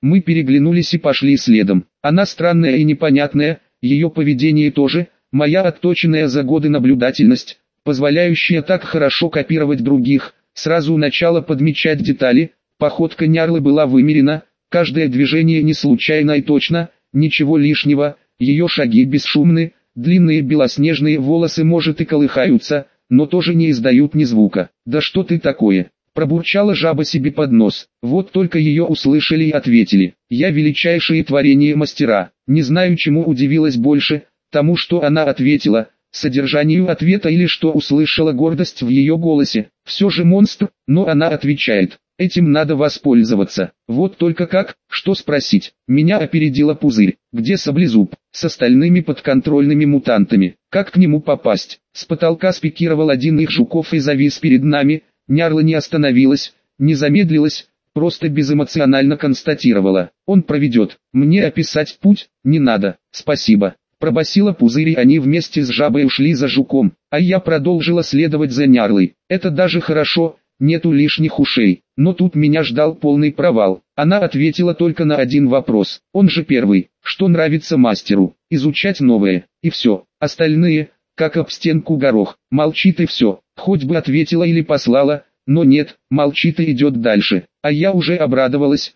Мы переглянулись и пошли следом. Она странная и непонятная, ее поведение тоже, моя отточенная за годы наблюдательность, позволяющая так хорошо копировать других, сразу у начала подмечать детали, походка Нярлы была вымерена, каждое движение не случайно и точно, ничего лишнего, ее шаги бесшумны, длинные белоснежные волосы может и колыхаются, но тоже не издают ни звука. «Да что ты такое?» – пробурчала жаба себе под нос. Вот только ее услышали и ответили: «Я величайшее творение мастера». Не знаю, чему удивилась больше, тому, что она ответила, содержанию ответа, или что услышала гордость в ее голосе. Все же монстр, но она отвечает. Этим надо воспользоваться. Вот только как, что спросить? Меня опередила Пузырь. Где Саблезуб? С остальными подконтрольными мутантами. Как к нему попасть? С потолка спикировал один их жуков и завис перед нами. Нярла не остановилась, не замедлилась, просто безэмоционально констатировала: он проведет. Мне описать путь не надо, спасибо. Пробасила Пузырь, и они вместе с жабой ушли за жуком, а я продолжила следовать за Нярлой. Это даже хорошо, нету лишних ушей. Но тут меня ждал полный провал. Она ответила только на один вопрос. Он же первый. Что нравится мастеру? Изучать новое. И все. Остальные, как об стенку горох. Молчит и все. Хоть бы ответила или послала, но нет, молчит и идет дальше. А я уже обрадовалась.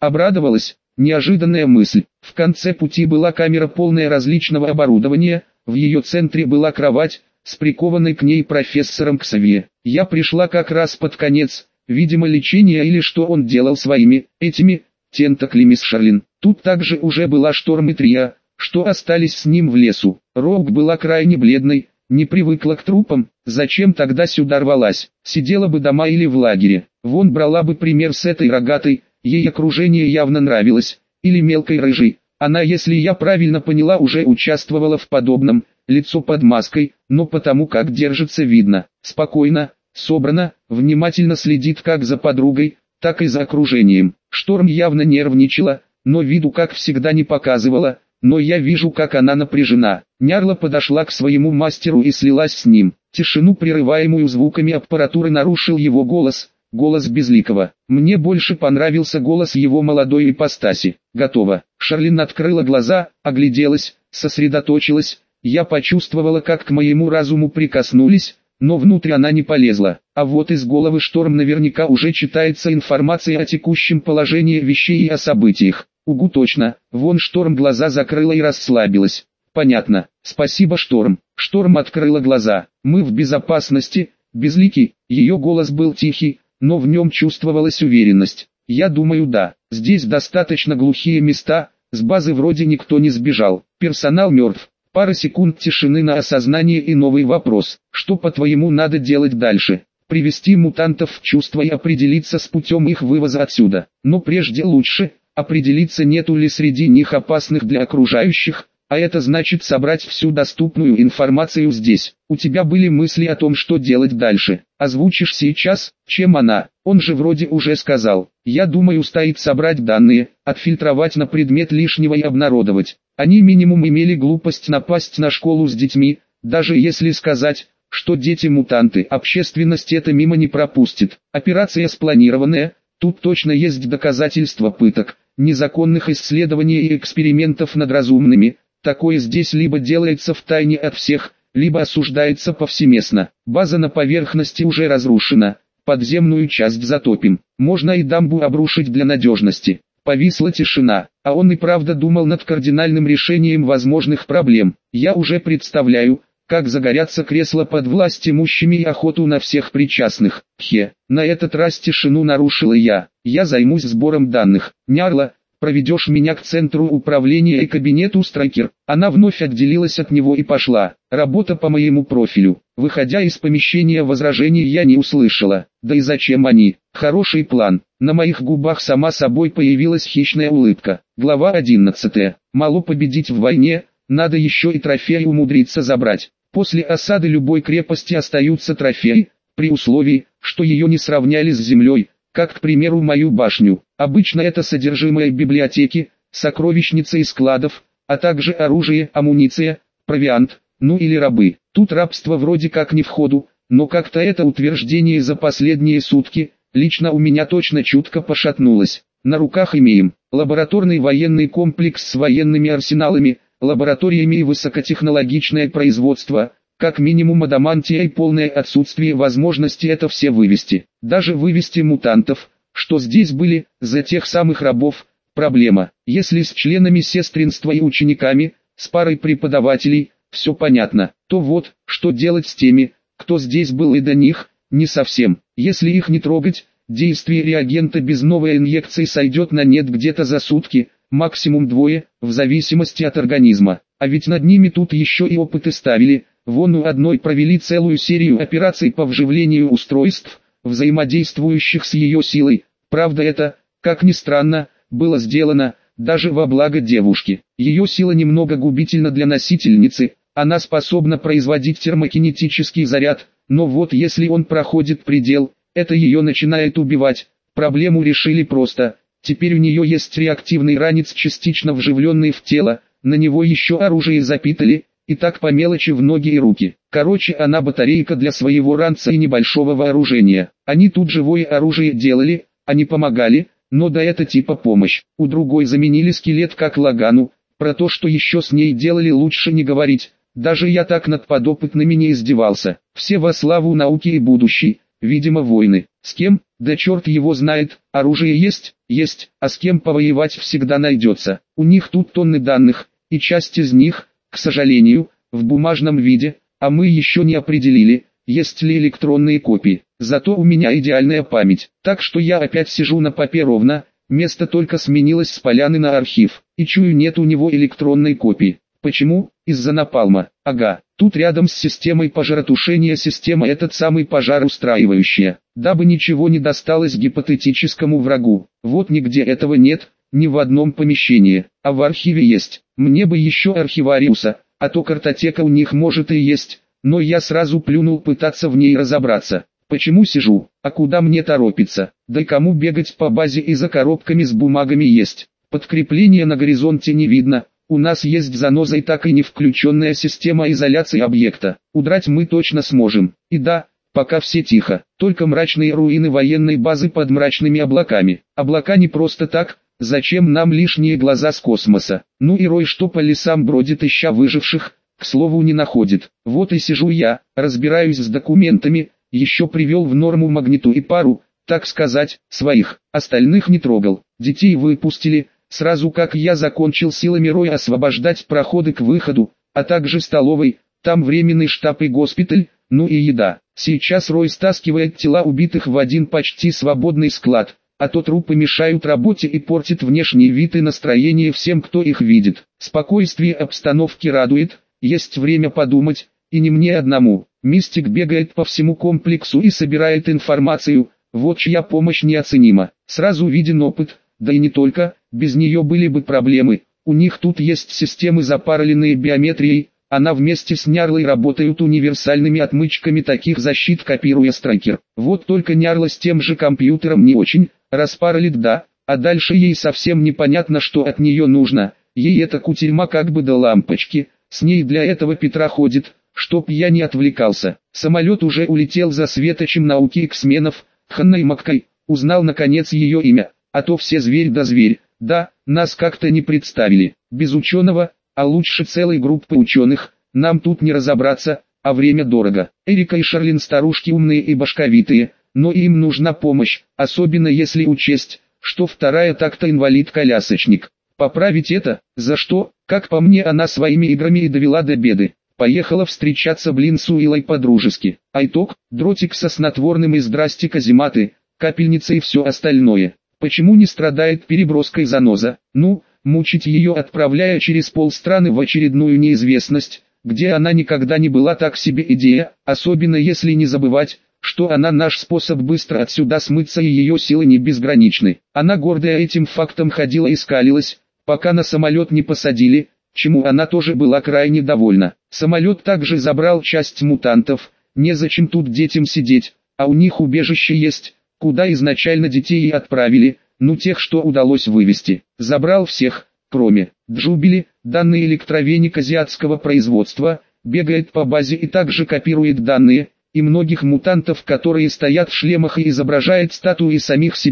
Неожиданная мысль. В конце пути была камера, полная различного оборудования. В ее центре была кровать с прикованной к ней профессором Ксавье. Я пришла как раз под конец. Видимо, лечение или что он делал своими, этими, тентаклями с Шарлин. Тут также уже была Шторм и Трия, что остались с ним в лесу. Роук была крайне бледной, не привыкла к трупам, зачем тогда сюда рвалась? Сидела бы дома или в лагере. Вон брала бы пример с этой рогатой, ей окружение явно нравилось. Или мелкой рыжей. Она, если я правильно поняла, уже участвовала в подобном, лицо под маской, но потому как держится видно, спокойно, собрана, внимательно следит как за подругой, так и за окружением. Шторм явно нервничала, но виду как всегда не показывала, но я вижу, как она напряжена. Нярла подошла к своему мастеру и слилась с ним. Тишину, прерываемую звуками аппаратуры, нарушил его голос, голос Безликого. Мне больше понравился голос его молодой ипостаси. Готово. Шарлин открыла глаза, огляделась, сосредоточилась. Я почувствовала, как к моему разуму прикоснулись, но внутрь она не полезла. А вот из головы Шторм наверняка уже читается информация о текущем положении вещей и о событиях. Угу, точно. Вон Шторм глаза закрыла и расслабилась. Понятно. Спасибо, Шторм. Шторм открыла глаза. Мы в безопасности. Безликий. Ее голос был тихий, но в нем чувствовалась уверенность. Я думаю, да. Здесь достаточно глухие места. С базы вроде никто не сбежал. Персонал мертв. Пара секунд тишины на осознание и новый вопрос. Что, по-твоему, надо делать дальше? Привести мутантов в чувство и определиться с путем их вывоза отсюда. Но прежде лучше определиться, нету ли среди них опасных для окружающих, а это значит собрать всю доступную информацию здесь. У тебя были мысли о том, что делать дальше? Озвучишь сейчас? Чем она? Он же вроде уже сказал. Я думаю, стоит собрать данные, отфильтровать на предмет лишнего и обнародовать. Они минимум имели глупость напасть на школу с детьми, даже если сказать, что дети мутанты, общественность это мимо не пропустит. Операция спланированная, тут точно есть доказательства пыток, незаконных исследований и экспериментов над разумными. Такое здесь либо делается втайне от всех, либо осуждается повсеместно. База на поверхности уже разрушена, подземную часть затопим. Можно и дамбу обрушить для надежности. Повисла тишина, а он и правда думал над кардинальным решением возможных проблем. Я уже представляю, как загорятся кресла под власть имущими и охоту на всех причастных. На этот раз тишину нарушила я. Я займусь сбором данных. Нярла, проведешь меня к центру управления и кабинету Страйкер. Она вновь отделилась от него и пошла. Работа по моему профилю. Выходя из помещения, возражений я не услышала. Да и зачем они? Хороший план. На моих губах сама собой появилась хищная улыбка. Глава 11. Мало победить в войне, надо еще и трофеи умудриться забрать. После осады любой крепости остаются трофеи, при условии, что ее не сравняли с землей, как, к примеру, мою башню. Обычно это содержимое библиотеки, сокровищницы и складов, а также оружие, амуниция, провиант, ну или рабы. Тут рабство вроде как не в ходу, но как-то это утверждение за последние сутки, лично у меня точно чутко пошатнулось. На руках имеем лабораторный военный комплекс с военными арсеналами, лабораториями и высокотехнологичное производство, как минимум адамантия и полное отсутствие возможности это все вывести. Даже вывести мутантов, что здесь были, за тех самых рабов, проблема. Если с членами сестринства и учениками, с парой преподавателей, все понятно, то вот, что делать с теми, кто здесь был и до них, не совсем. Если их не трогать, действие реагента без новой инъекции сойдет на нет где-то за сутки, максимум двое, в зависимости от организма. А ведь над ними тут еще и опыты ставили, вон у одной провели целую серию операций по вживлению устройств, взаимодействующих с ее силой. Правда это, как ни странно, было сделано, даже во благо девушки. Ее сила немного губительна для носительницы, она способна производить термокинетический заряд, но вот если он проходит предел, это ее начинает убивать. Проблему решили просто. Теперь у нее есть реактивный ранец, частично вживленный в тело, на него еще оружие запитали, и так по мелочи в ноги и руки. Короче, она батарейка для своего ранца и небольшого вооружения. Они тут живое оружие делали, они помогали, но да это типа помощь. У другой заменили скелет как Лагану, про то, что еще с ней делали, лучше не говорить. Даже я так над подопытными не издевался. Все во славу науки и будущей, видимо войны. С кем? Да черт его знает. Оружие есть, а с кем повоевать всегда найдется. У них тут тонны данных, и часть из них, к сожалению, в бумажном виде, а мы еще не определили, есть ли электронные копии. Зато у меня идеальная память, так что я опять сижу на попе ровно, место только сменилось с поляны на архив, и чую, нет у него электронной копии. Почему? Из-за напалма. Ага, тут рядом с системой пожаротушения система этот самый пожар устраивающая, дабы ничего не досталось гипотетическому врагу. Вот нигде этого нет, ни в одном помещении, а в архиве есть. Мне бы еще архивариуса, а то картотека у них может и есть, но я сразу плюнул пытаться в ней разобраться. Почему сижу, а куда мне торопиться, да и кому бегать по базе и за коробками с бумагами есть. Подкрепления на горизонте не видно. У нас есть заноза и так и не включенная система изоляции объекта. Удрать мы точно сможем. И да, пока все тихо, только мрачные руины военной базы под мрачными облаками. Облака не просто так, зачем нам лишние глаза с космоса? Ну и Рой, что по лесам бродит ища выживших, к слову не находит. Вот и сижу я, разбираюсь с документами, еще привел в норму магниту и пару, так сказать, своих. Остальных не трогал. Детей выпустили. Сразу как я закончил силами Роя освобождать проходы к выходу, а также столовой, там временный штаб и госпиталь, ну и еда. Сейчас Рой стаскивает тела убитых в один почти свободный склад, а то трупы мешают работе и портят внешний вид и настроение всем, кто их видит. Спокойствие обстановки радует, есть время подумать, и не мне одному. Мистик бегает по всему комплексу и собирает информацию, вот чья помощь неоценима. Сразу виден опыт, да и не только. Без нее были бы проблемы, у них тут есть системы запароленные биометрией, она вместе с Нярлой работают универсальными отмычками таких защит, копируя Страйкер. Вот только Нярла с тем же компьютером не очень, распаролит да, а дальше ей совсем непонятно, что от нее нужно, ей эта кутерьма как бы до лампочки, с ней для этого Петра ходит, чтоб я не отвлекался. Самолет уже улетел за светочем науки X-менов, Ханной Маккой, узнал наконец ее имя, а то все зверь да зверь. Да, нас как-то не представили, без ученого, а лучше целой группы ученых, нам тут не разобраться, а время дорого. Эрика и Шарлин старушки умные и башковитые, но им нужна помощь, особенно если учесть, что вторая так-то инвалид-колясочник. Поправить это, за что, как по мне, она своими играми и довела до беды. Поехала встречаться с Уиллой по-дружески. А итог, дротик со снотворным и здрасте казематы, капельница и все остальное. Почему не страдает переброской заноза? Ну, мучить ее, отправляя через полстраны в очередную неизвестность, где она никогда не была, так себе идея, особенно если не забывать, что она наш способ быстро отсюда смыться и ее силы не безграничны. Она гордая этим фактом ходила и скалилась, пока на самолет не посадили, чему она тоже была крайне довольна. Самолет также забрал часть мутантов, незачем тут детям сидеть, а у них убежище есть, куда изначально детей и отправили, ну тех, что удалось вывести. Забрал всех, кроме Джубили, данные электровеник азиатского производства, бегает по базе и также копирует данные, и многих мутантов, которые стоят в шлемах и изображают статуи самих себя,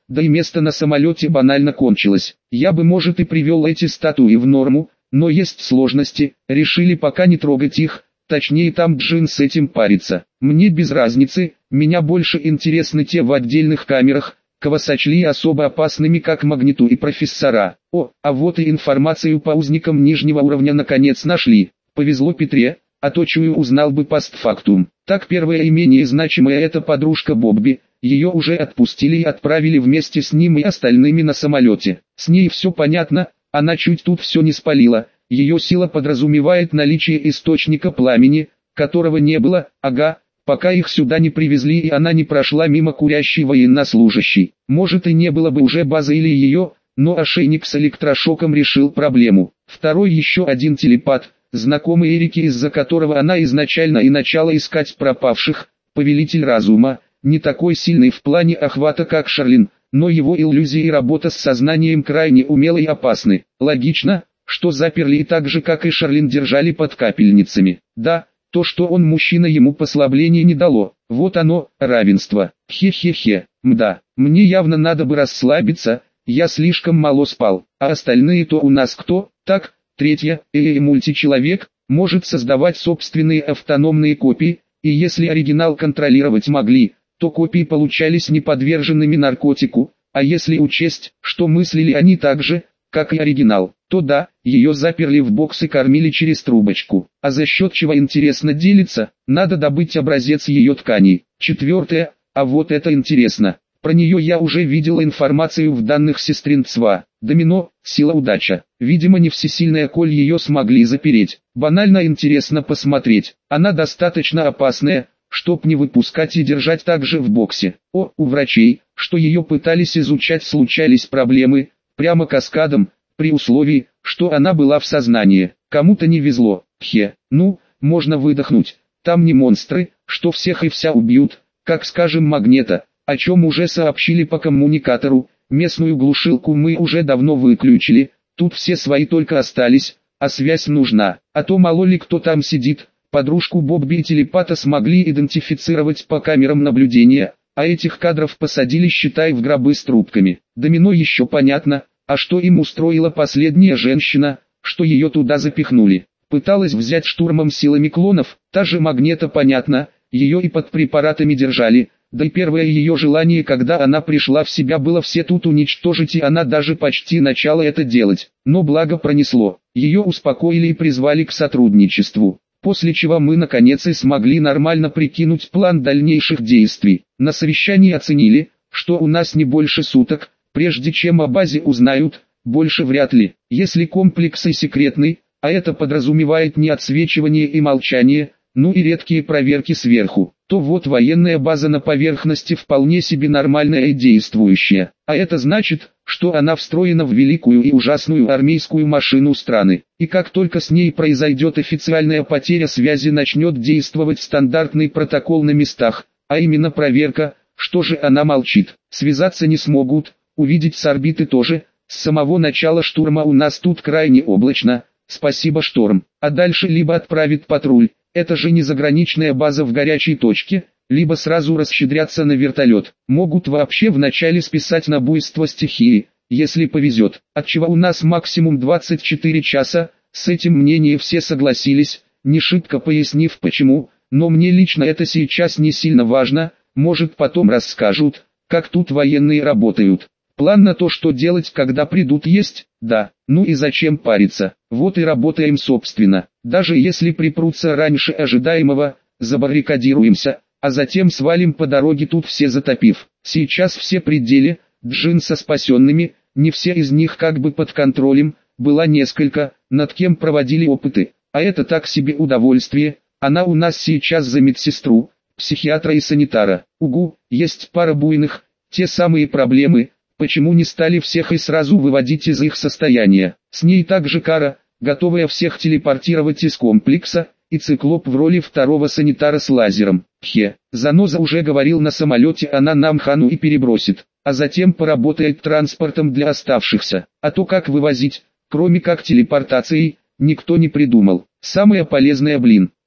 да и место на самолете банально кончилось. Я бы может и привел эти статуи в норму, но есть сложности, решили пока не трогать их, точнее там Джин с этим парится. Мне без разницы, меня больше интересны те в отдельных камерах, кого сочли особо опасными как Магниту и профессора. О, а вот и информацию по узникам нижнего уровня наконец нашли. Повезло Петре, а то чую узнал бы постфактум. Так первая и менее значимая это подружка Бобби, ее уже отпустили и отправили вместе с ним и остальными на самолете. С ней все понятно, она чуть тут все не спалила, ее сила подразумевает наличие источника пламени, которого не было, пока их сюда не привезли и она не прошла мимо курящей военнослужащей. Может и не было бы уже базы или ее, но ошейник с электрошоком решил проблему. Второй еще один телепат, знакомый Эрике, из-за которого она изначально и начала искать пропавших, повелитель разума, не такой сильный в плане охвата как Шарлин, но его иллюзии и работа с сознанием крайне умелы и опасны. Логично, что заперли и так же как и Шарлин держали под капельницами. Да, то что он мужчина ему послабления не дало, вот оно, равенство. Хе-хе-хе, мда, мне явно надо бы расслабиться, я слишком мало спал, а остальные-то у нас кто? Так, третья, мультичеловек, может создавать собственные автономные копии, и если оригинал контролировать могли, то копии получались неподверженными наркотику, а если учесть, что мыслили они так же, как и оригинал, то да, ее заперли в бокс и кормили через трубочку. А за счет чего интересно делиться, надо добыть образец ее тканей. Четвертое, а вот это интересно. Про нее я уже видел информацию в данных сестринства. Домино, сила удача. Видимо не всесильная, коль ее смогли запереть. Банально интересно посмотреть. Она достаточно опасная, чтоб не выпускать и держать также в боксе. О, у врачей, что ее пытались изучать, случались проблемы, прямо каскадом, при условии, что она была в сознании. Кому-то не везло. Ну, можно выдохнуть. Там не монстры, что всех и вся убьют, как скажем Магнета, о чем уже сообщили по коммуникатору. Местную глушилку мы уже давно выключили, тут все свои только остались, а связь нужна. А то мало ли кто там сидит. Подружку Бобби и телепата смогли идентифицировать по камерам наблюдения, а этих кадров посадили, считай, в гробы с трубками. Домино еще понятно, а что им устроила последняя женщина, что ее туда запихнули. Пыталась взять штурмом силами клонов, та же Магнета понятно, ее и под препаратами держали, да и первое ее желание, когда она пришла в себя, было все тут уничтожить, и она даже почти начала это делать. Но благо пронесло, ее успокоили и призвали к сотрудничеству. После чего мы наконец и смогли нормально прикинуть план дальнейших действий. На совещании оценили, что у нас не больше суток, прежде чем о базе узнают, больше вряд ли. Если комплекс и секретный, а это подразумевает не отсвечивание и молчание, ну и редкие проверки сверху, то вот военная база на поверхности вполне себе нормальная и действующая. А это значит, что она встроена в великую и ужасную армейскую машину страны. И как только с ней произойдет официальная потеря связи, начнет действовать стандартный протокол на местах, а именно проверка. Что же она молчит? Связаться не смогут, увидеть с орбиты тоже. С самого начала штурма у нас тут крайне облачно, спасибо шторм. А дальше либо отправит патруль, это же не заграничная база в горячей точке, либо сразу расщедрятся на вертолет. Могут вообще вначале списать на буйство стихии, если повезет. Отчего у нас максимум 24 часа, с этим мнением все согласились, не шибко пояснив почему, но мне лично это сейчас не сильно важно, может потом расскажут, как тут военные работают. План на то, что делать, когда придут, есть, да, ну и зачем париться, вот и работаем собственно. Даже если припрутся раньше ожидаемого, забаррикадируемся, а затем свалим по дороге, тут все затопив. Сейчас все при деле, Джин со спасенными, не все из них как бы под контролем, было несколько, над кем проводили опыты, а это так себе удовольствие, она у нас сейчас за медсестру, психиатра и санитара. Угу, есть пара буйных, те самые проблемы. Почему не стали всех и сразу выводить из их состояния? С ней также Кара, готовая всех телепортировать из комплекса, и Циклоп в роли второго санитара с лазером. Заноза уже говорил, на самолете она нам хану и перебросит, а затем поработает транспортом для оставшихся. А то как вывозить, кроме как телепортацией, никто не придумал. Самое полезное,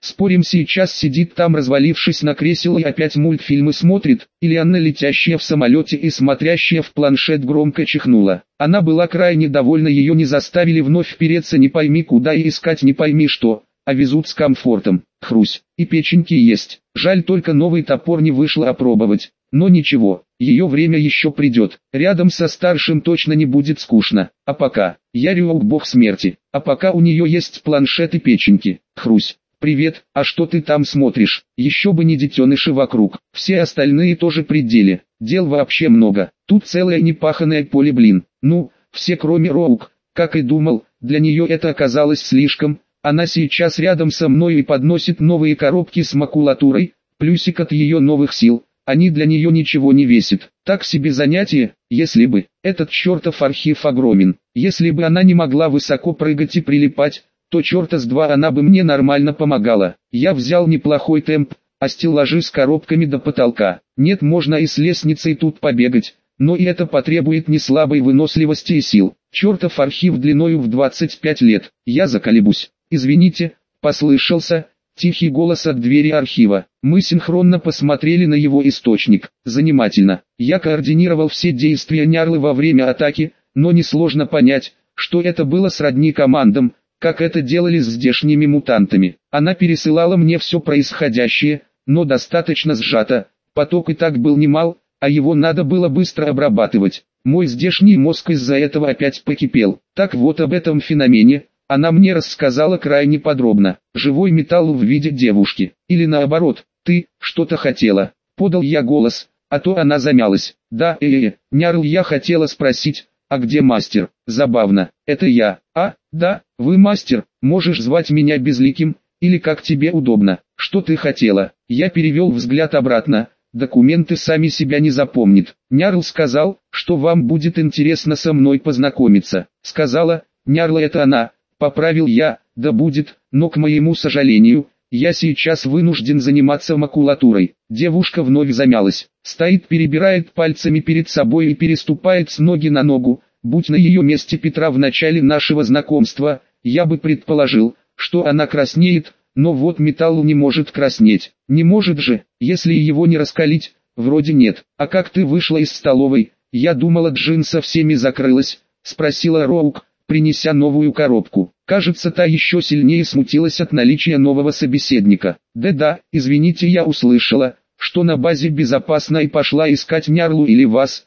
Спорим, сейчас сидит там, развалившись на кресле, и опять мультфильмы смотрит, или она, летящая в самолете и смотрящая в планшет, громко чихнула. Она была крайне довольна, ее не заставили вновь впереться не пойми куда и искать не пойми что, а везут с комфортом. Хрусь, и печеньки есть. Жаль, только новый топор не вышло опробовать. Но ничего, ее время еще придет. Рядом со старшим точно не будет скучно. А пока, я Рюок, бог смерти. А пока у нее есть планшет и печеньки. Хрусь. «Привет, а что ты там смотришь? Еще бы не детеныши вокруг, все остальные тоже при деле, дел вообще много, тут целое непаханное поле, блин. Ну, все кроме Роук, как и думал, для нее это оказалось слишком, она сейчас рядом со мной и подносит новые коробки с макулатурой, плюсик от ее новых сил, они для нее ничего не весят. Так себе занятие, если бы, этот чертов архив огромен, если бы она не могла высоко прыгать и прилипать, то черта с два она бы мне нормально помогала. Я взял неплохой темп, а стеллажи с коробками до потолка. Нет, можно и с лестницей тут побегать, но и это потребует не слабой выносливости и сил. Чертов архив длиною в 25 лет. Я заколебусь. Извините, послышался тихий голос от двери архива. Мы синхронно посмотрели на его источник. Занимательно. Я координировал все действия Нярлы во время атаки, но несложно понять, что это было сродни командам, как это делали с здешними мутантами. Она пересылала мне все происходящее, но достаточно сжато, поток и так был немал, а его надо было быстро обрабатывать. Мой здешний мозг из-за этого опять покипел. Так вот, об этом феномене она мне рассказала крайне подробно. Живой металл в виде девушки. Или наоборот, ты что-то хотела. Подал я голос, а то она замялась. Да, Нярл, я хотела спросить, а где мастер? Забавно, это я. А, да, вы мастер, можешь звать меня Безликим, или как тебе удобно. Что ты хотела? Я перевел взгляд обратно. Документы сами себя не запомнят. Нярл сказал, что вам будет интересно со мной познакомиться. Сказала, Нярла это она, поправил я, да будет, но к моему сожалению, я сейчас вынужден заниматься макулатурой. Девушка вновь замялась, стоит, перебирает пальцами перед собой и переступает с ноги на ногу. Будь на ее месте Петра в начале нашего знакомства, я бы предположил, что она краснеет, но вот металл не может краснеть. Не может же, если его не раскалить, вроде нет. А как ты вышла из столовой? Я думала, Джин со всеми закрылась, спросила Роук, принеся новую коробку. Кажется, та еще сильнее смутилась от наличия нового собеседника. Да-да, извините, я услышала, что на базе безопасно, и пошла искать Нярлу или вас.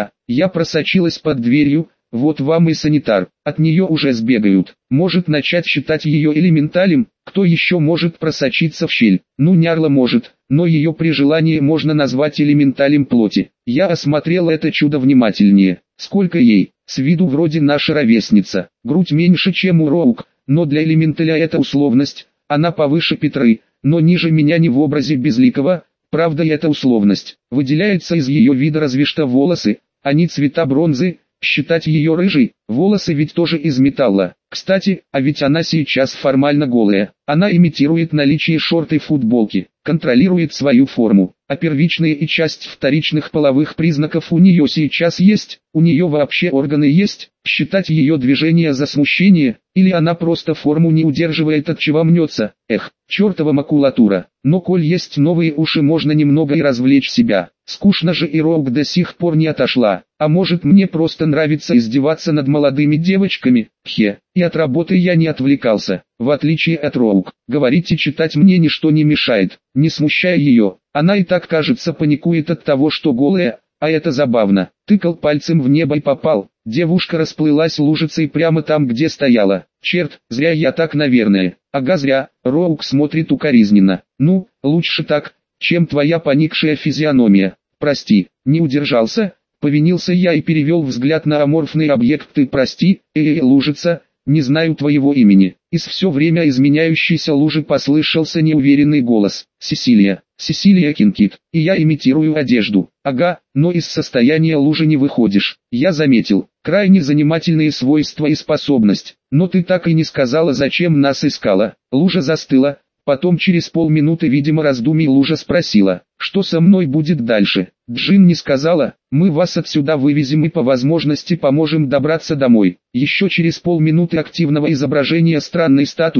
Я просочилась под дверью, вот вам и санитар, от нее уже сбегают. Может начать считать ее элементалем, кто еще может просочиться в щель? Ну, Нярла может, но ее при желании можно назвать элементалем плоти. Я осмотрел это чудо внимательнее. Сколько ей? С виду вроде наша ровесница, грудь меньше, чем у Роук, но для элементаля это условность, она повыше Петры, но ниже меня не в образе Безликого. Правда, эта условность выделяется из ее вида разве что волосы, они цвета бронзы, считать ее рыжей, волосы ведь тоже из металла. Кстати, а ведь она сейчас формально голая, она имитирует наличие шорт и футболки, контролирует свою форму, а первичные и часть вторичных половых признаков у нее сейчас есть, у нее вообще органы есть, считать ее движение за смущение, или она просто форму не удерживает, от чего мнется. Эх, чертова макулатура. Но коль есть новые уши, можно немного и развлечь себя. Скучно же, и Роук до сих пор не отошла. А может, мне просто нравится издеваться над молодыми девочками? И от работы я не отвлекался. В отличие от Роук, говорить и читать мне ничто не мешает, не смущая ее. Она и так, кажется, паникует от того, что голая, а это забавно. Тыкал пальцем в небо и попал. Девушка расплылась лужицей прямо там, где стояла. Черт, зря я так, наверное. Ага, зря. Роук смотрит укоризненно. Ну, лучше так, чем твоя поникшая физиономия. Прости, не удержался, повинился я и перевел взгляд на аморфный объект. Ты прости, лужица, не знаю твоего имени. Из все время изменяющейся лужи послышался неуверенный голос. Сесилия Кинкит, и я имитирую одежду. Ага, но из состояния лужи не выходишь. Я заметил, крайне занимательные свойства и способность. Но ты так и не сказала, зачем нас искала. Лужа застыла. Потом через полминуты, видимо, раздумий, лужа спросила, что со мной будет дальше. Джин не сказала, мы вас отсюда вывезем и по возможности поможем добраться домой. Еще через полминуты активного изображения странной статуи,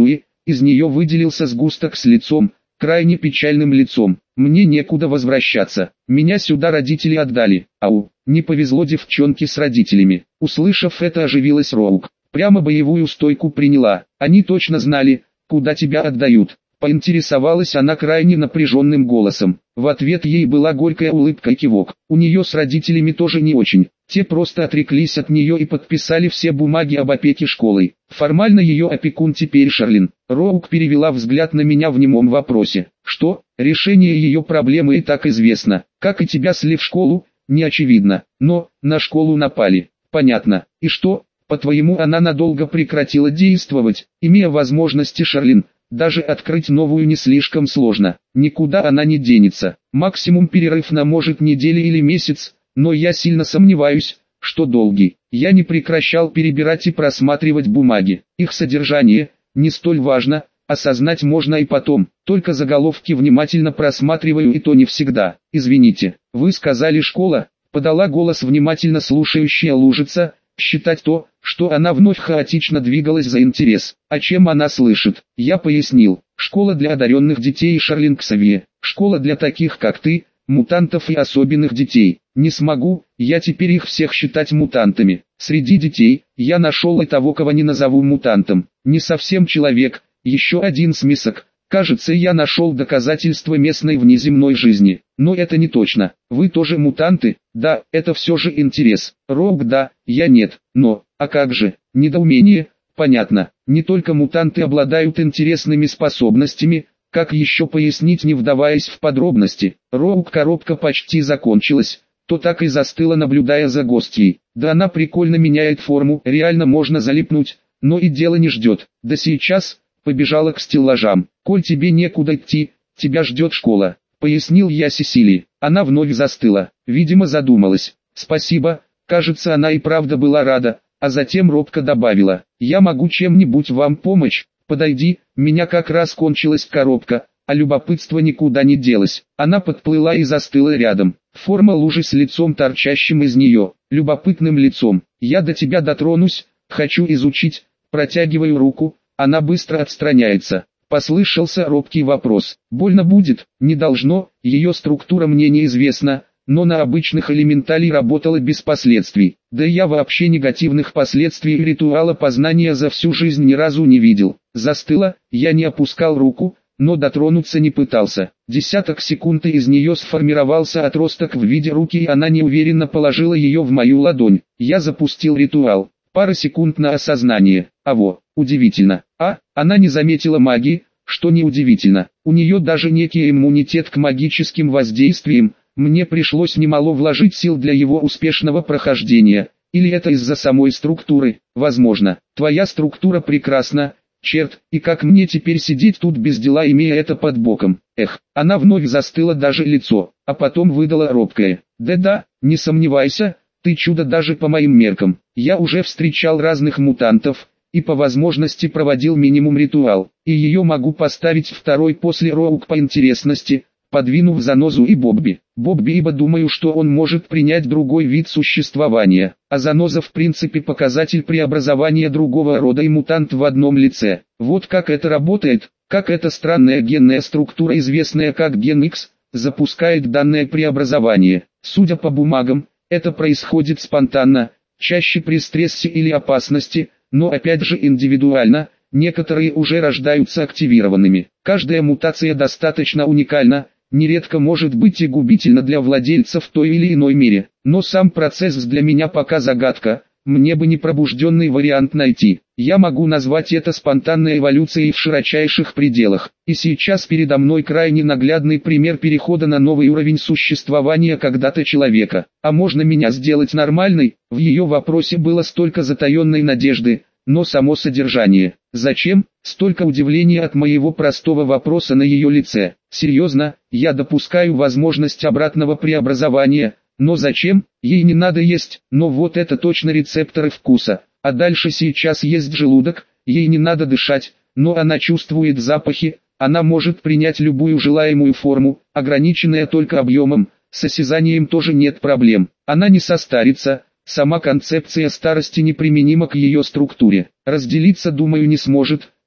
из нее выделился сгусток с лицом, крайне печальным лицом. Мне некуда возвращаться, меня сюда родители отдали. Ау, не повезло девчонке с родителями. Услышав это, оживилась Роук. Прямо боевую стойку приняла. Они точно знали, куда тебя отдают. Поинтересовалась она крайне напряженным голосом. В ответ ей была горькая улыбка и кивок. У нее с родителями тоже не очень. Те просто отреклись от нее и подписали все бумаги об опеке школой. Формально ее опекун теперь Шарлин. Роук перевела взгляд на меня в немом вопросе. Что? Решение ее проблемы и так известно. Как и тебя слив в школу, не очевидно. Но, на школу напали. Понятно. И что? По-твоему, она надолго прекратила действовать, имея возможности Шарлин? Даже открыть новую не слишком сложно. Никуда она не денется. Максимум перерыв на может недели или месяц, но я сильно сомневаюсь, что долгий. Я не прекращал перебирать и просматривать бумаги. Их содержание не столь важно, осознать можно и потом. Только заголовки внимательно просматриваю, и то не всегда. Извините, вы сказали школа, подала голос внимательно слушающая Лужица. Считать то, что она вновь хаотично двигалась за интерес. А чем она слышит? Я пояснил. Школа для одаренных детей Шарлингсовье. Школа для таких как ты, мутантов и особенных детей. Не смогу, я теперь их всех считать мутантами. Среди детей, я нашел и того, кого не назову мутантом. Не совсем человек, еще один смесок. Кажется, я нашел доказательства местной внеземной жизни. Но это не точно. Вы тоже мутанты? Да, это все же интерес. Роук да, я нет. Но, а как же? Недоумение? Понятно. Не только мутанты обладают интересными способностями, как еще пояснить, не вдаваясь в подробности. Роук коробка почти закончилась, то так и застыла, наблюдая за гостьей. Да она прикольно меняет форму, реально можно залипнуть, но и дело не ждет. Да сейчас... Побежала к стеллажам. «Коль тебе некуда идти, тебя ждет школа», — пояснил я Сесилии. Она вновь застыла, видимо задумалась. «Спасибо», кажется, она и правда была рада, а затем робко добавила. «Я могу чем-нибудь вам помочь? Подойди, меня как раз кончилась коробка, а любопытство никуда не делось». Она подплыла и застыла рядом. Форма лужи с лицом, торчащим из нее, любопытным лицом. «Я до тебя дотронусь, хочу изучить», протягиваю руку. Она быстро отстраняется. Послышался робкий вопрос. «Больно будет?» «Не должно, ее структура мне неизвестна, но на обычных элементалей работала без последствий. Да и я вообще негативных последствий ритуала познания за всю жизнь ни разу не видел». Застыла, я не опускал руку, но дотронуться не пытался. Десяток секунд, и из нее сформировался отросток в виде руки, и она неуверенно положила ее в мою ладонь. Я запустил ритуал. Пара секунд на осознание. Удивительно. Она не заметила магии, что неудивительно. У нее даже некий иммунитет к магическим воздействиям. Мне пришлось немало вложить сил для его успешного прохождения. Или это из-за самой структуры? Возможно. Твоя структура прекрасна, черт, и как мне теперь сидеть тут без дела, имея это под боком? Она вновь застыла, даже лицо, а потом выдала робкое. Да-да, не сомневайся, ты чудо даже по моим меркам. Я уже встречал разных мутантов, и по возможности проводил минимум ритуал, и ее могу поставить второй после Роук по интересности, подвинув занозу и Бобби, ибо думаю, что он может принять другой вид существования, а заноза в принципе показатель преобразования другого рода и мутант в одном лице. Вот как это работает, как эта странная генная структура, известная как ген X, запускает данное преобразование. Судя по бумагам, это происходит спонтанно, чаще при стрессе или опасности, но опять же индивидуально, некоторые уже рождаются активированными. Каждая мутация достаточно уникальна, нередко может быть и губительна для владельца в той или иной мере. Но сам процесс для меня пока загадка, мне бы непробужденный вариант найти. Я могу назвать это спонтанной эволюцией в широчайших пределах. И сейчас передо мной крайне наглядный пример перехода на новый уровень существования когда-то человека. А можно меня сделать нормальной? В ее вопросе было столько затаенной надежды, но само содержание. Зачем? Столько удивления от моего простого вопроса на ее лице. Серьезно, я допускаю возможность обратного преобразования. Но зачем? Ей не надо есть, но вот это точно рецепторы вкуса. А дальше сейчас есть желудок, ей не надо дышать, но она чувствует запахи, она может принять любую желаемую форму, ограниченная только объемом, с осязанием тоже нет проблем. Она не состарится, сама концепция старости неприменима к ее структуре. Разделиться, думаю, не сможет,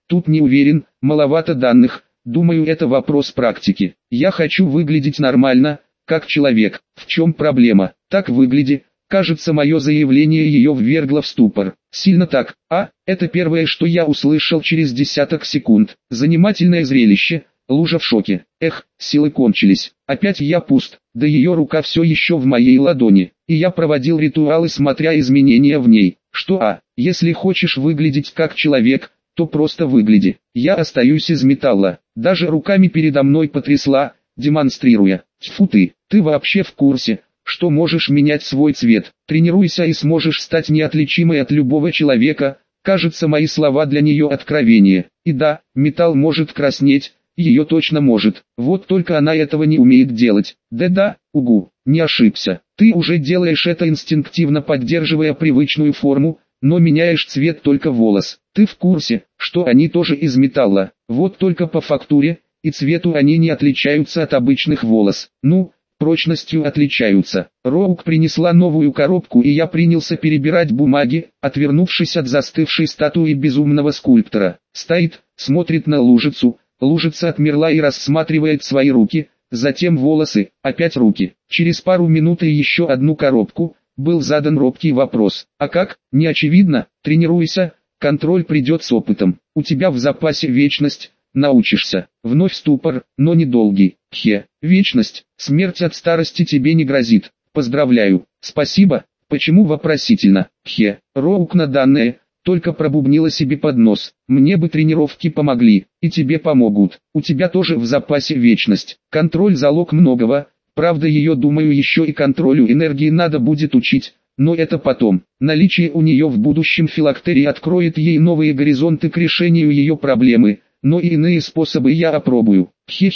Тут не уверен, маловато данных, думаю, это вопрос практики. Я хочу выглядеть нормально, как человек. В чем проблема? Так выгляди. Кажется, мое заявление ее ввергло в ступор. Сильно так, это первое, что я услышал через десяток секунд. Занимательное зрелище, лужа в шоке. Эх, силы кончились. Опять я пуст, да ее рука все еще в моей ладони. И я проводил ритуалы, смотря изменения в ней. Что если хочешь выглядеть как человек, то просто выгляди. Я остаюсь из металла. Даже руками передо мной потрясла, демонстрируя. Тьфу ты вообще в курсе, что можешь менять свой цвет? Тренируйся и сможешь стать неотличимой от любого человека. Кажется, мои слова для нее откровение. И да, металл может краснеть, ее точно может. Вот только она этого не умеет делать. Да, угу, не ошибся. Ты уже делаешь это инстинктивно, поддерживая привычную форму, но меняешь цвет только волос. Ты в курсе, что они тоже из металла, вот только по фактуре и цвету они не отличаются от обычных волос. Прочностью отличаются. Роук принесла новую коробку, и я принялся перебирать бумаги, отвернувшись от застывшей статуи безумного скульптора. Стоит, смотрит на лужицу, лужица отмерла и рассматривает свои руки, затем волосы, опять руки. Через пару минут и еще одну коробку. Был задан робкий вопрос. А как? Не очевидно? Тренируйся, контроль придет с опытом. У тебя в запасе вечность, научишься. Вновь ступор, но недолгий. Вечность, смерть от старости тебе не грозит. Поздравляю. Спасибо. Почему вопросительно? Роук на данное, только пробубнила себе под нос. Мне бы тренировки помогли, и тебе помогут. У тебя тоже в запасе вечность. Контроль залог многого. Правда, ее, думаю, еще и контролю энергии надо будет учить, но это потом. Наличие у нее в будущем филактерии откроет ей новые горизонты к решению ее проблемы, но и иные способы я опробую.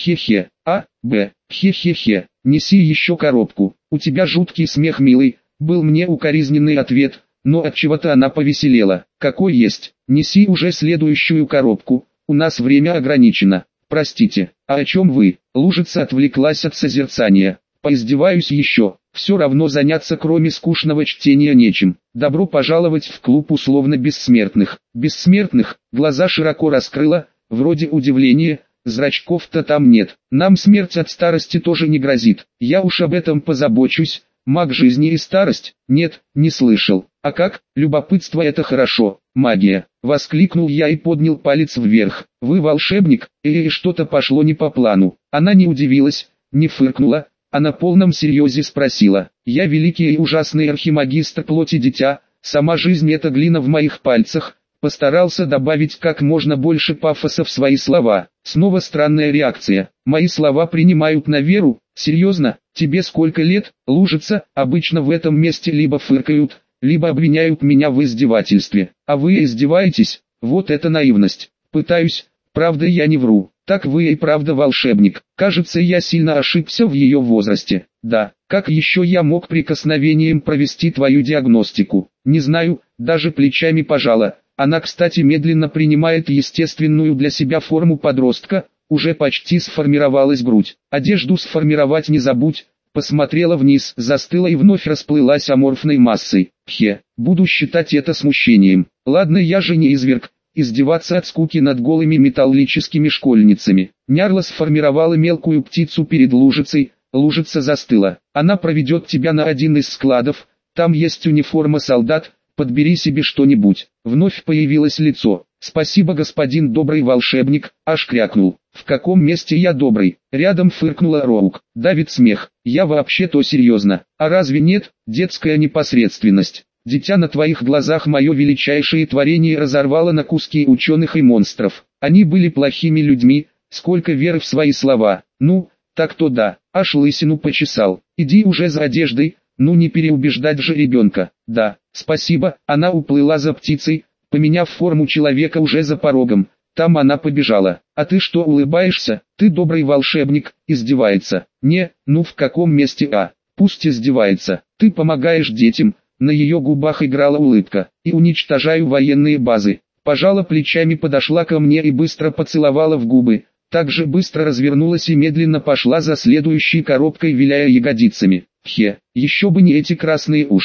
Неси еще коробку. У тебя жуткий смех, милый, был мне укоризненный ответ, но от чего-то она повеселела. Какой есть, неси уже следующую коробку, у нас время ограничено. Простите, а о чем вы? Лужица отвлеклась от созерцания. Поиздеваюсь еще, все равно заняться кроме скучного чтения нечем. Добро пожаловать в клуб условно бессмертных. Бессмертных, глаза широко раскрыла, вроде удивления, зрачков-то там нет. Нам смерть от старости тоже не грозит. Я уж об этом позабочусь. Маг жизни и старость? Нет, не слышал. А как? Любопытство — это хорошо. Магия. Воскликнул я и поднял палец вверх. Вы волшебник? И что-то пошло не по плану. Она не удивилась, не фыркнула, а на полном серьезе спросила. Я великий и ужасный архимагистр плоти дитя, сама жизнь — это глина в моих пальцах. Постарался добавить как можно больше пафоса в свои слова. Снова странная реакция. Мои слова принимают на веру. Серьезно? Тебе сколько лет? Лужица? Обычно в этом месте либо фыркают, либо обвиняют меня в издевательстве. А вы издеваетесь? Вот это наивность. Пытаюсь. Правда, я не вру. Так вы и правда волшебник. Кажется, я сильно ошибся в ее возрасте. Да. Как еще я мог прикосновением провести твою диагностику? Не знаю, даже плечами пожала. Она, кстати, медленно принимает естественную для себя форму подростка, уже почти сформировалась грудь. Одежду сформировать не забудь. Посмотрела вниз, застыла и вновь расплылась аморфной массой. Буду считать это смущением. Ладно, я же не изверг. Издеваться от скуки над голыми металлическими школьницами. Нярла сформировала мелкую птицу перед лужицей. Лужица застыла. Она проведет тебя на один из складов. Там есть униформа солдат. Подбери себе что-нибудь. Вновь появилось лицо. Спасибо, господин добрый волшебник, аж крякнул. В каком месте я добрый? Рядом фыркнула Роук. Давит смех. Я вообще-то серьезно. А разве нет? Детская непосредственность. Дитя, на твоих глазах мое величайшее творение разорвало на куски ученых и монстров. Они были плохими людьми, сколько веры в свои слова. Так-то да. Аж лысину почесал. Иди уже за одеждой. Не переубеждать же ребенка. Да, спасибо. Она уплыла за птицей, поменяв форму человека уже за порогом. Там она побежала. А ты что улыбаешься? Ты добрый волшебник, издевается. Не, в каком месте? Пусть издевается. Ты помогаешь детям. На ее губах играла улыбка. И уничтожаю военные базы. Пожала плечами, подошла ко мне и быстро поцеловала в губы. Так же быстро развернулась и медленно пошла за следующей коробкой, виляя ягодицами. Еще бы не эти красные уши,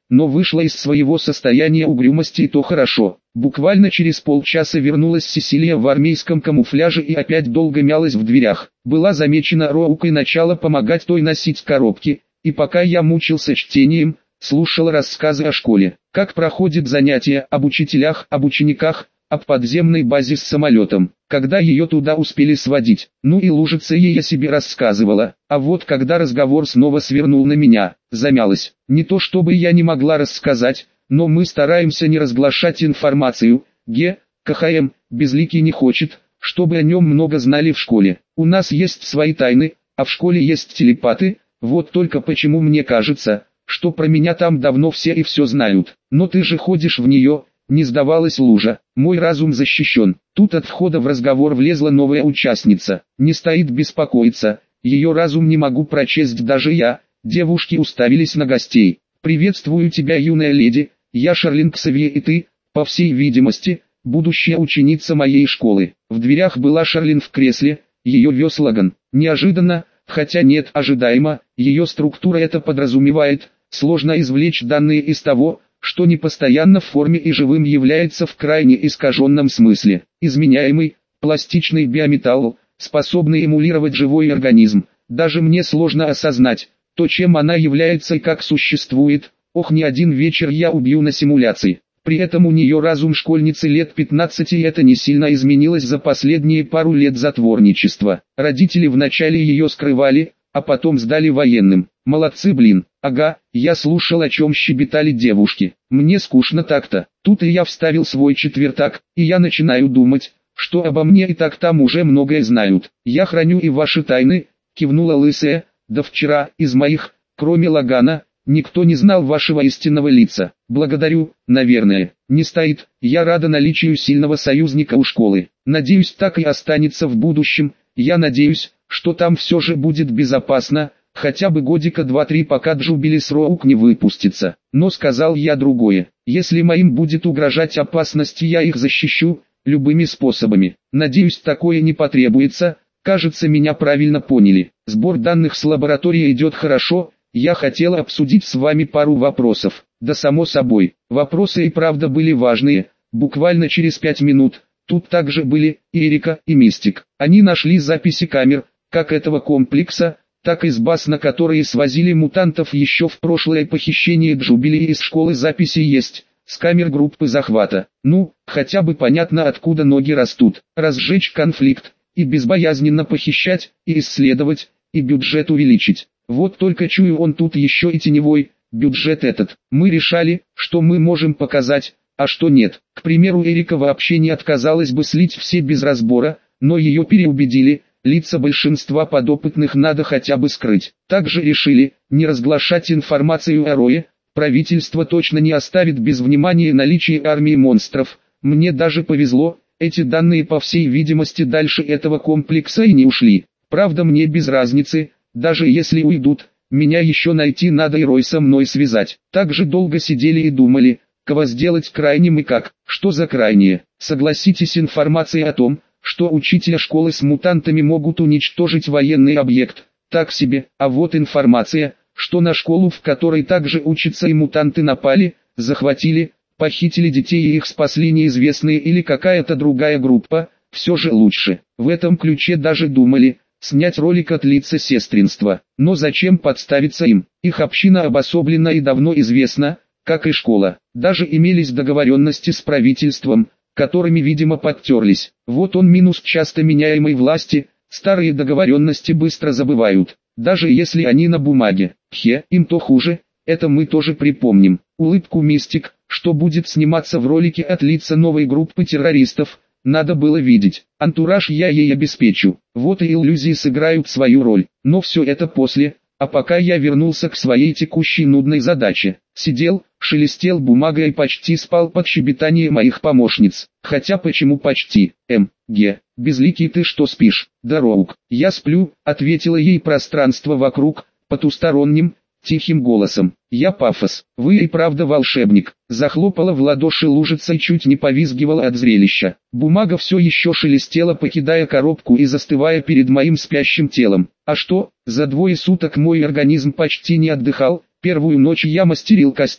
но вышла из своего состояния угрюмости, и то хорошо. Буквально через полчаса вернулась Сесилия в армейском камуфляже и опять долго мялась в дверях. Была замечена Роук и начала помогать той носить коробки, и пока я мучился чтением, слушал рассказы о школе, как проходит занятия, об учителях, об учениках, об подземной базе с самолетом, когда ее туда успели сводить. Ну и Лужица ей о себе рассказывала, а вот когда разговор снова свернул на меня, замялась. Не то чтобы я не могла рассказать, но мы стараемся не разглашать информацию. КХМ, Безликий не хочет, чтобы о нем много знали в школе. У нас есть свои тайны, а в школе есть телепаты, вот только почему мне кажется, что про меня там давно все и все знают. Но ты же ходишь в нее. Не сдавалась Лужа. Мой разум защищен. Тут от входа в разговор влезла новая участница. Не стоит беспокоиться. Ее разум не могу прочесть даже я. Девушки уставились на гостей. «Приветствую тебя, юная леди. Я Шарлин Ксавье, и ты, по всей видимости, будущая ученица моей школы». В дверях была Шарлин в кресле. Ее вез Лаган. Неожиданно, хотя нет, ожидаемо, ее структура это подразумевает. Сложно извлечь данные из того, что непостоянно в форме и живым является в крайне искаженном смысле. Изменяемый, пластичный биометалл, способный эмулировать живой организм. Даже мне сложно осознать, то чем она является и как существует. Ох, не один вечер я убью на симуляции. При этом у нее разум школьницы лет 15, и это не сильно изменилось за последние пару лет затворничества. Родители вначале ее скрывали, а потом сдали военным. Молодцы, блин. Ага, я слушал, о чем щебетали девушки. Мне скучно так-то. Тут и я вставил свой четвертак, и я начинаю думать, что обо мне и так там уже многое знают. Я храню и ваши тайны, кивнула лысая. До вчера, из моих, кроме Лагана, никто не знал вашего истинного лица. Благодарю, наверное. Не стоит. Я рада наличию сильного союзника у школы. Надеюсь, так и останется в будущем. Я надеюсь, что там все же будет безопасно, хотя бы годика 2-3, пока Джубилис Роук не выпустится. Но сказал я другое. Если моим будет угрожать опасность, я их защищу, любыми способами. Надеюсь, такое не потребуется. Кажется, меня правильно поняли. Сбор данных с лаборатории идет хорошо. Я хотела обсудить с вами пару вопросов. Да, само собой. Вопросы и правда были важные. Буквально через 5 минут. Тут также были и Эрика, и Мистик. Они нашли записи камер, как этого комплекса, так и с баз, на которые свозили мутантов еще в прошлое похищение Джубилии. Из школы записи есть, с камер группы захвата. Ну, хотя бы понятно, откуда ноги растут. Разжечь конфликт, и безбоязненно похищать, и исследовать, и бюджет увеличить. Вот только чую, он тут еще и теневой, бюджет этот. Мы решали, что мы можем показать, а что нет. К примеру, Эрика вообще не отказалась бы слить все без разбора, но ее переубедили. Лица большинства подопытных надо хотя бы скрыть. Также решили, не разглашать информацию о Рое. Правительство точно не оставит без внимания наличие армии монстров. Мне даже повезло, эти данные по всей видимости дальше этого комплекса и не ушли. Правда, мне без разницы, даже если уйдут, меня еще найти надо и Рой со мной связать. Также долго сидели и думали, кого сделать крайним и как. Что за крайнее? Согласитесь, информация о том, что учителя школы с мутантами могут уничтожить военный объект, так себе. А вот информация, что на школу, в которой также учатся и мутанты, напали, захватили, похитили детей и их спасли неизвестные или какая-то другая группа, все же лучше. В этом ключе даже думали снять ролик от лица сестринства. Но зачем подставиться им? Их община обособлена и давно известна, как и школа. Даже имелись договоренности с правительством, которыми, видимо, подтерлись. Вот он минус часто меняемой власти. Старые договоренности быстро забывают, даже если они на бумаге. Им то хуже, это мы тоже припомним. Улыбку Мистик, что будет сниматься в ролике от лица новой группы террористов, надо было видеть. Антураж я ей обеспечу. Вот и иллюзии сыграют свою роль. Но все это после, а пока я вернулся к своей текущей нудной задаче. Сидел, шелестел бумагой и почти спал под щебетание моих помощниц. Хотя почему почти? Безликий, ты что спишь? Да, Роук. Я сплю, ответила ей пространство вокруг, потусторонним, тихим голосом. Я пафос. Вы и правда волшебник. Захлопала в ладоши Лужица и чуть не повизгивала от зрелища. Бумага все еще шелестела, покидая коробку и застывая перед моим спящим телом. А что, за 2 суток мой организм почти не отдыхал. Первую ночь я мастерил костюм,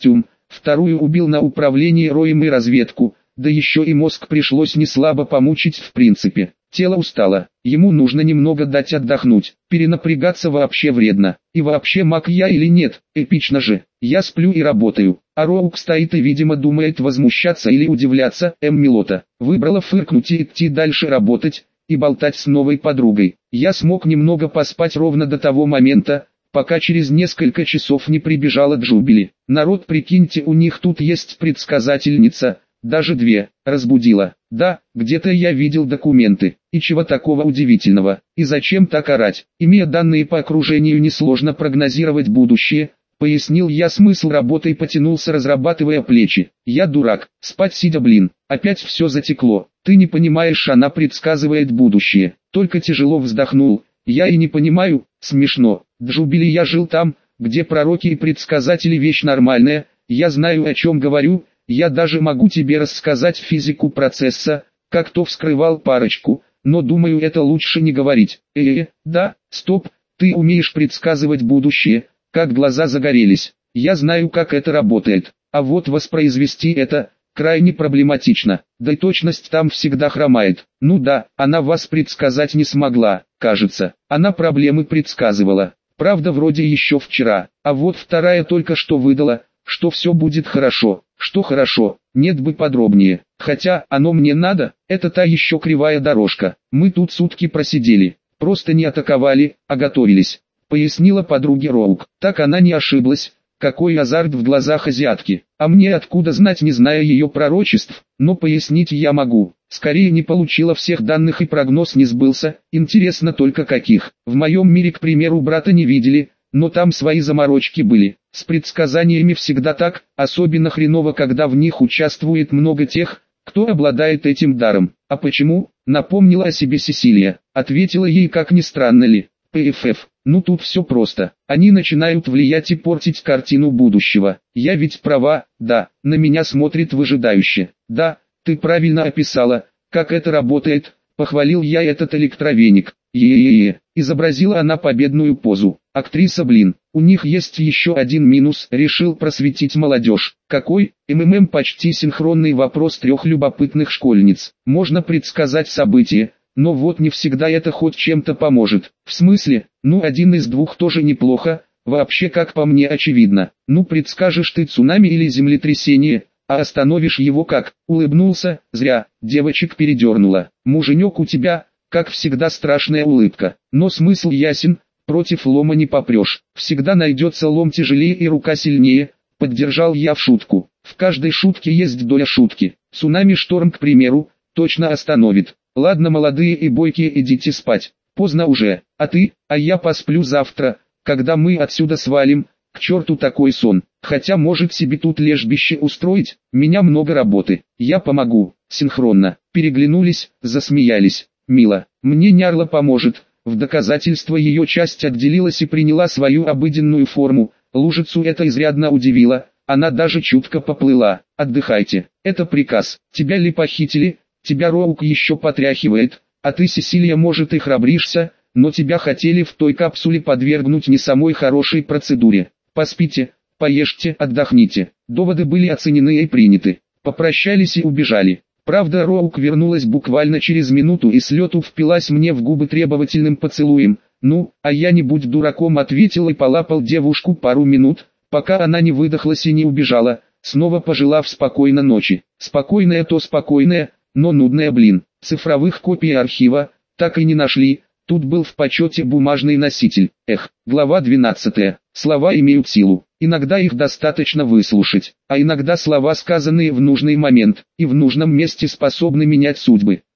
вторую убил на управлении роем и разведку, да еще и мозг пришлось неслабо помучить в принципе. Тело устало, ему нужно немного дать отдохнуть, перенапрягаться вообще вредно. И вообще маг я или нет, эпично же, я сплю и работаю. А Роук стоит и видимо думает возмущаться или удивляться. Милота выбрала фыркнуть и идти дальше работать, и болтать с новой подругой. Я смог немного поспать ровно до того момента, пока через несколько часов не прибежала Джубили. Народ, прикиньте, у них тут есть предсказательница, даже две, разбудила. Да, где-то я видел документы, и чего такого удивительного, и зачем так орать? Имея данные по окружению, несложно прогнозировать будущее, пояснил я смысл работы и потянулся, разрабатывая плечи. Я дурак, спать сидя, блин, опять все затекло. Ты не понимаешь, она предсказывает будущее. Только тяжело вздохнул. Я и не понимаю, смешно. Джубили, я жил там, где пророки и предсказатели вещь нормальная, я знаю, о чем говорю. Я даже могу тебе рассказать физику процесса, как то вскрывал парочку, но думаю, это лучше не говорить. Да, стоп, ты умеешь предсказывать будущее, как глаза загорелись. Я знаю, как это работает, а вот воспроизвести это крайне проблематично, да и точность там всегда хромает. Ну да, она вас предсказать не смогла, кажется, она проблемы предсказывала. Правда, вроде еще вчера, а вот вторая только что выдала, что все будет хорошо. Что хорошо, нет бы подробнее, хотя оно мне надо, это та еще кривая дорожка. Мы тут сутки просидели, просто не атаковали, а готовились, пояснила подруге Роук. Так она не ошиблась, какой азарт в глазах азиатки, а мне откуда знать, не зная ее пророчеств, но пояснить я могу. Скорее не получила всех данных и прогноз не сбылся, интересно только каких. В моем мире, к примеру, брата не видели, но там свои заморочки были. С предсказаниями всегда так, особенно хреново, когда в них участвует много тех, кто обладает этим даром. А почему? Напомнила о себе Сесилия. Ответила ей, как ни странно ли. ПФФ. Ну тут все просто. Они начинают влиять и портить картину будущего. Я ведь права, да, на меня смотрит выжидающе. Да, ты правильно описала, как это работает, похвалил я этот электровеник. Изобразила она победную позу. Актриса, блин, у них есть еще один минус, решил просветить молодежь. Какой? МММ почти синхронный вопрос трех любопытных школьниц. Можно предсказать события, но вот не всегда это хоть чем-то поможет. В смысле? Ну, один из двух тоже неплохо, вообще, как по мне, очевидно. Ну, предскажешь ты цунами или землетрясение, а остановишь его как? Улыбнулся, зря, девочек передернула. Муженек у тебя, как всегда, страшная улыбка. Но смысл ясен, против лома не попрешь. Всегда найдется лом тяжелее и рука сильнее, поддержал я в шутку. В каждой шутке есть доля шутки. Цунами-шторм, к примеру, точно остановит. Ладно, молодые и бойкие, идите спать. Поздно уже. А ты? А я посплю завтра, когда мы отсюда свалим. К черту такой сон. Хотя может себе тут лежбище устроить. Меня много работы. Я помогу. Синхронно. Переглянулись, засмеялись. Мила, мне Нярла поможет. В доказательство ее часть отделилась и приняла свою обыденную форму. Лужицу это изрядно удивило. Она даже чутко поплыла. Отдыхайте. Это приказ. Тебя ли похитили? Тебя Роук еще потряхивает. А ты, Сесилия, может и храбришься, но тебя хотели в той капсуле подвергнуть не самой хорошей процедуре. Поспите, поешьте, отдохните. Доводы были оценены и приняты. Попрощались и убежали. Правда, Роук вернулась буквально через минуту и с лету впилась мне в губы требовательным поцелуем. Ну, а я не будь дураком, ответил и полапал девушку пару минут, пока она не выдохлась и не убежала, снова пожелав спокойной ночи. Спокойная то спокойная, но нудная, блин. Цифровых копий архива так и не нашли. Тут был в почете бумажный носитель. Глава 12. Слова имеют силу. Иногда их достаточно выслушать, а иногда слова, сказанные в нужный момент и в нужном месте, способны менять судьбы.